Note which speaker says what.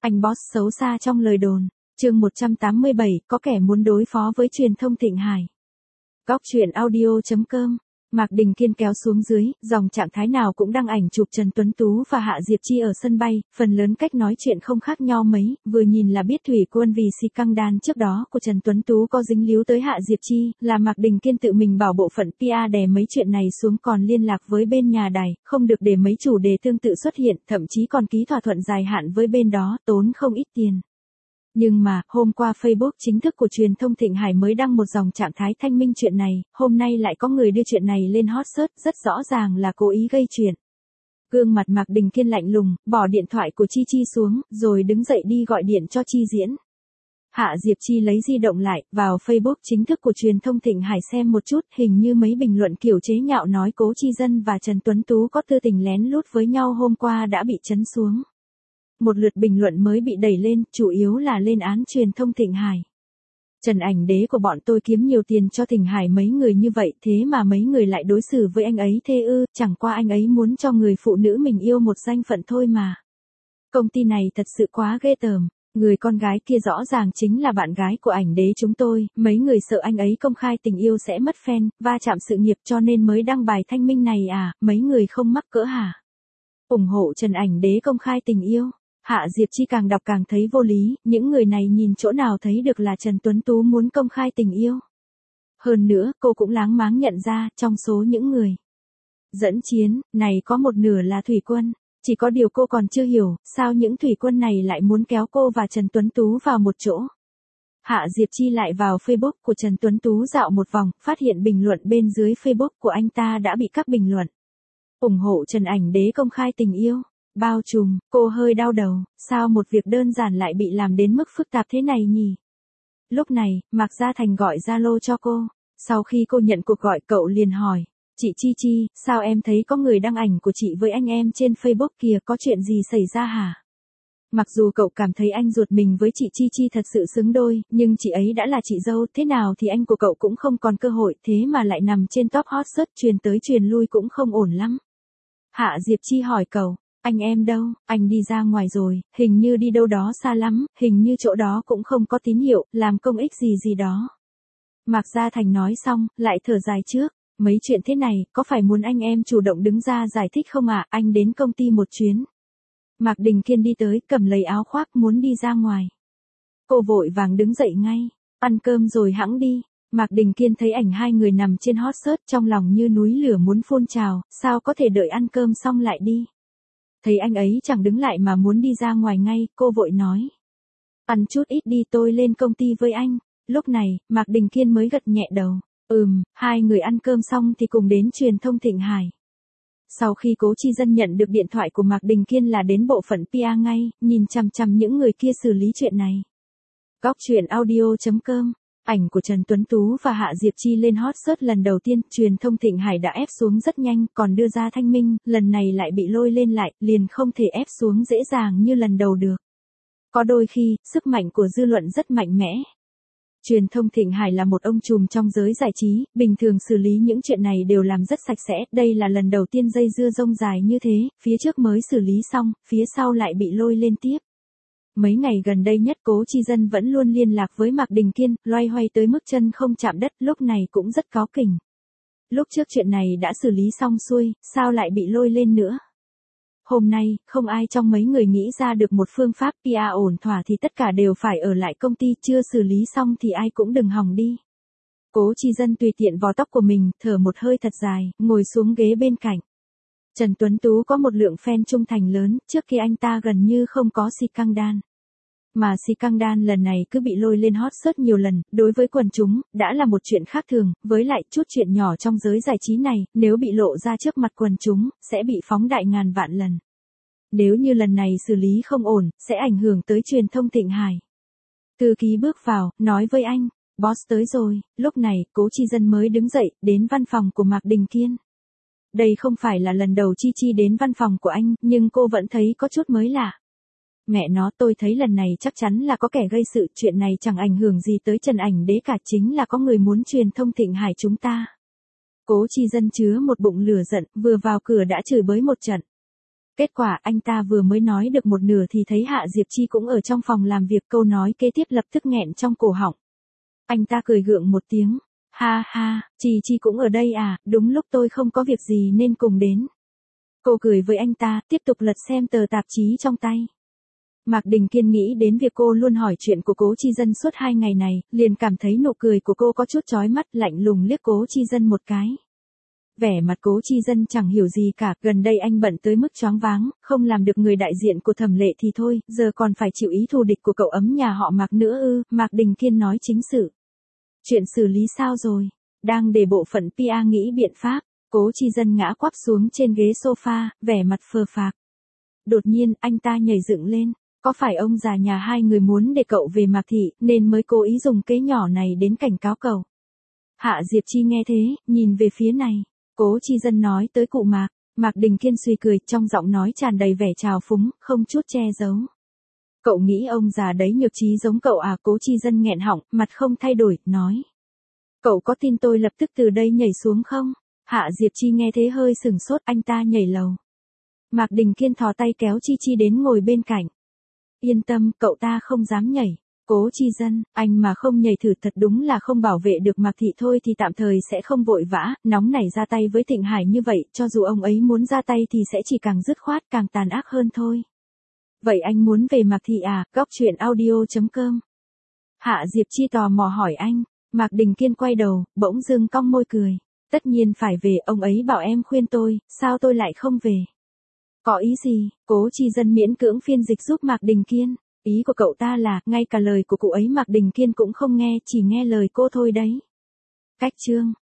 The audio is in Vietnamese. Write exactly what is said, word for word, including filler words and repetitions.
Speaker 1: Anh boss xấu xa trong lời đồn. Chương một trăm tám mươi bảy, có kẻ muốn đối phó với truyền thông Thịnh Hải. Góc truyện audio chấm com. Mạc Đình Kiên kéo xuống dưới, dòng trạng thái nào cũng đăng ảnh chụp Trần Tuấn Tú và Hạ Diệp Chi ở sân bay, phần lớn cách nói chuyện không khác nhau mấy, vừa nhìn là biết thủy quân vì scandal trước đó của Trần Tuấn Tú có dính líu tới Hạ Diệp Chi, là Mạc Đình Kiên tự mình bảo bộ phận pê e đè mấy chuyện này xuống, còn liên lạc với bên nhà đài, không được để mấy chủ đề tương tự xuất hiện, thậm chí còn ký thỏa thuận dài hạn với bên đó, tốn không ít tiền. Nhưng mà, hôm qua Facebook chính thức của truyền thông Thịnh Hải mới đăng một dòng trạng thái thanh minh chuyện này, hôm nay lại có người đưa chuyện này lên hot search, rất rõ ràng là cố ý gây chuyện. Gương mặt Mạc Đình Kiên lạnh lùng, bỏ điện thoại của Chi Chi xuống, rồi đứng dậy đi gọi điện cho Chi Diễn. Hạ Diệp Chi lấy di động lại, vào Facebook chính thức của truyền thông Thịnh Hải xem một chút, hình như mấy bình luận kiểu chế nhạo nói Cố Chi Dân và Trần Tuấn Tú có tư tình lén lút với nhau hôm qua đã bị trấn xuống. Một lượt bình luận mới bị đẩy lên, chủ yếu là lên án truyền thông Thịnh Hải. Trần ảnh đế của bọn tôi kiếm nhiều tiền cho Thịnh Hải mấy người như vậy, thế mà mấy người lại đối xử với anh ấy thê ư, chẳng qua anh ấy muốn cho người phụ nữ mình yêu một danh phận thôi mà. Công ty này thật sự quá ghê tởm, người con gái kia rõ ràng chính là bạn gái của ảnh đế chúng tôi, mấy người sợ anh ấy công khai tình yêu sẽ mất fan, va chạm sự nghiệp cho nên mới đăng bài thanh minh này à, mấy người không mắc cỡ hả? Ủng hộ Trần ảnh đế công khai tình yêu. Hạ Diệp Chi càng đọc càng thấy vô lý, những người này nhìn chỗ nào thấy được là Trần Tuấn Tú muốn công khai tình yêu. Hơn nữa, cô cũng láng máng nhận ra, trong số những người dẫn chiến, này có một nửa là thủy quân. Chỉ có điều cô còn chưa hiểu, sao những thủy quân này lại muốn kéo cô và Trần Tuấn Tú vào một chỗ. Hạ Diệp Chi lại vào Facebook của Trần Tuấn Tú dạo một vòng, phát hiện bình luận bên dưới Facebook của anh ta đã bị các bình luận ủng hộ Trần ảnh đế công khai tình yêu bao trùm. Cô hơi đau đầu, sao một việc đơn giản lại bị làm đến mức phức tạp thế này nhỉ? Lúc này, Mạc Gia Thành gọi Zalo cho cô. Sau khi cô nhận cuộc gọi, cậu liền hỏi, chị Chi Chi, sao em thấy có người đăng ảnh của chị với anh em trên Facebook kìa, có chuyện gì xảy ra hả? Mặc dù cậu cảm thấy anh ruột mình với chị Chi Chi thật sự xứng đôi, nhưng chị ấy đã là chị dâu, thế nào thì anh của cậu cũng không còn cơ hội, thế mà lại nằm trên top hot search, truyền tới truyền lui cũng không ổn lắm. Hạ Diệp Chi hỏi cậu, anh em đâu, anh đi ra ngoài rồi, hình như đi đâu đó xa lắm, hình như chỗ đó cũng không có tín hiệu, làm công ích gì gì đó. Mạc Gia Thành nói xong, lại thở dài trước, mấy chuyện thế này, có phải muốn anh em chủ động đứng ra giải thích không ạ, à? Anh đến công ty một chuyến. Mạc Đình Kiên đi tới, cầm lấy áo khoác muốn đi ra ngoài. Cô vội vàng đứng dậy ngay, ăn cơm rồi hẵng đi. Mạc Đình Kiên thấy ảnh hai người nằm trên hot search, trong lòng như núi lửa muốn phun trào, sao có thể đợi ăn cơm xong lại đi. Thấy anh ấy chẳng đứng lại mà muốn đi ra ngoài ngay, cô vội nói. Ăn chút ít đi, tôi lên công ty với anh. Lúc này, Mạc Đình Kiên mới gật nhẹ đầu. Ừm, hai người ăn cơm xong thì cùng đến truyền thông Thịnh Hải. Sau khi Cố Chi Dân nhận được điện thoại của Mạc Đình Kiên là đến bộ phận pê e ngay, nhìn chằm chằm những người kia xử lý chuyện này. Góc truyện audio chấm com. Ảnh của Trần Tuấn Tú và Hạ Diệp Chi lên hot search lần đầu tiên, truyền thông Thịnh Hải đã ép xuống rất nhanh, còn đưa ra thanh minh, lần này lại bị lôi lên lại, liền không thể ép xuống dễ dàng như lần đầu được. Có đôi khi, sức mạnh của dư luận rất mạnh mẽ. Truyền thông Thịnh Hải là một ông trùm trong giới giải trí, bình thường xử lý những chuyện này đều làm rất sạch sẽ, đây là lần đầu tiên dây dưa rông dài như thế, phía trước mới xử lý xong, phía sau lại bị lôi lên tiếp. Mấy ngày gần đây nhất Cố Chi Dân vẫn luôn liên lạc với Mạc Đình Kiên, loay hoay tới mức chân không chạm đất, lúc này cũng rất cáu kỉnh. Lúc trước chuyện này đã xử lý xong xuôi, sao lại bị lôi lên nữa? Hôm nay, không ai trong mấy người nghĩ ra được một phương pháp pê e ổn thỏa thì tất cả đều phải ở lại công ty, chưa xử lý xong thì ai cũng đừng hòng đi. Cố Chi Dân tùy tiện vò tóc của mình, thở một hơi thật dài, ngồi xuống ghế bên cạnh. Trần Tuấn Tú có một lượng fan trung thành lớn, trước khi anh ta gần như không có scandal. Mà scandal lần này cứ bị lôi lên hot search nhiều lần, đối với quần chúng, đã là một chuyện khác thường, với lại chút chuyện nhỏ trong giới giải trí này, nếu bị lộ ra trước mặt quần chúng, sẽ bị phóng đại ngàn vạn lần. Nếu như lần này xử lý không ổn, sẽ ảnh hưởng tới truyền thông Thịnh Hải. Thư ký bước vào, nói với anh, boss tới rồi, lúc này, Cố Chi Dân mới đứng dậy, đến văn phòng của Mạc Đình Kiên. Đây không phải là lần đầu Chi Chi đến văn phòng của anh, nhưng cô vẫn thấy có chút mới lạ. Mẹ nó, tôi thấy lần này chắc chắn là có kẻ gây sự, chuyện này chẳng ảnh hưởng gì tới Trần ảnh đế cả, chính là có người muốn truyền thông Thịnh Hải chúng ta. Cố Chi Dân chứa một bụng lửa giận, vừa vào cửa đã chửi bới một trận. Kết quả anh ta vừa mới nói được một nửa thì thấy Hạ Diệp Chi cũng ở trong phòng làm việc, câu nói kế tiếp lập tức nghẹn trong cổ họng. Anh ta cười gượng một tiếng. Ha ha, Chi Chi cũng ở đây à, đúng lúc tôi không có việc gì nên cùng đến. Cô cười với anh ta, tiếp tục lật xem tờ tạp chí trong tay. Mạc Đình Kiên nghĩ đến việc cô luôn hỏi chuyện của Cố Chi Dân suốt hai ngày này, liền cảm thấy nụ cười của cô có chút chói mắt, lạnh lùng liếc Cố Chi Dân một cái. Vẻ mặt Cố Chi Dân chẳng hiểu gì cả, gần đây anh bận tới mức choáng váng, không làm được người đại diện của Thẩm Lệ thì thôi, giờ còn phải chịu ý thù địch của cậu ấm nhà họ Mạc nữa ư? Mạc Đình Kiên nói chính sự. Chuyện xử lý sao rồi? Đang để bộ phận pê e nghĩ biện pháp. Cố Chi Dân ngã quắp xuống trên ghế sofa, vẻ mặt phờ phạc. Đột nhiên, anh ta nhảy dựng lên. Có phải ông già nhà hai người muốn để cậu về Mạc Thị, nên mới cố ý dùng kế nhỏ này đến cảnh cáo cậu? Hạ Diệp Chi nghe thế, nhìn về phía này. Cố Chi Dân nói tới cụ Mạc. Mạc Đình Kiên suy cười, trong giọng nói tràn đầy vẻ trào phúng, không chút che giấu. Cậu nghĩ ông già đấy nhược trí giống cậu à? Cố Chi Dân nghẹn họng, mặt không thay đổi, nói. Cậu có tin tôi lập tức từ đây nhảy xuống không? Hạ Diệp Chi nghe thế hơi sừng sốt, anh ta nhảy lầu. Mạc Đình Kiên thò tay kéo Chi Chi đến ngồi bên cạnh. Yên tâm, cậu ta không dám nhảy. Cố Chi Dân, anh mà không nhảy thử thật đúng là không bảo vệ được Mạc Thị, thôi thì tạm thời sẽ không vội vã, nóng nảy ra tay với Thịnh Hải như vậy, cho dù ông ấy muốn ra tay thì sẽ chỉ càng dứt khoát, càng tàn ác hơn thôi. Vậy anh muốn về Mạc Thị à? Góc truyện audio chấm com. Hạ Diệp Chi tò mò hỏi anh. Mạc Đình Kiên quay đầu, bỗng dưng cong môi cười. Tất nhiên phải về, ông ấy bảo em khuyên tôi, sao tôi lại không về? Có ý gì? Cố Chi Dân miễn cưỡng phiên dịch giúp Mạc Đình Kiên. Ý của cậu ta là, ngay cả lời của cụ ấy Mạc Đình Kiên cũng không nghe, chỉ nghe lời cô thôi đấy. Cách chương.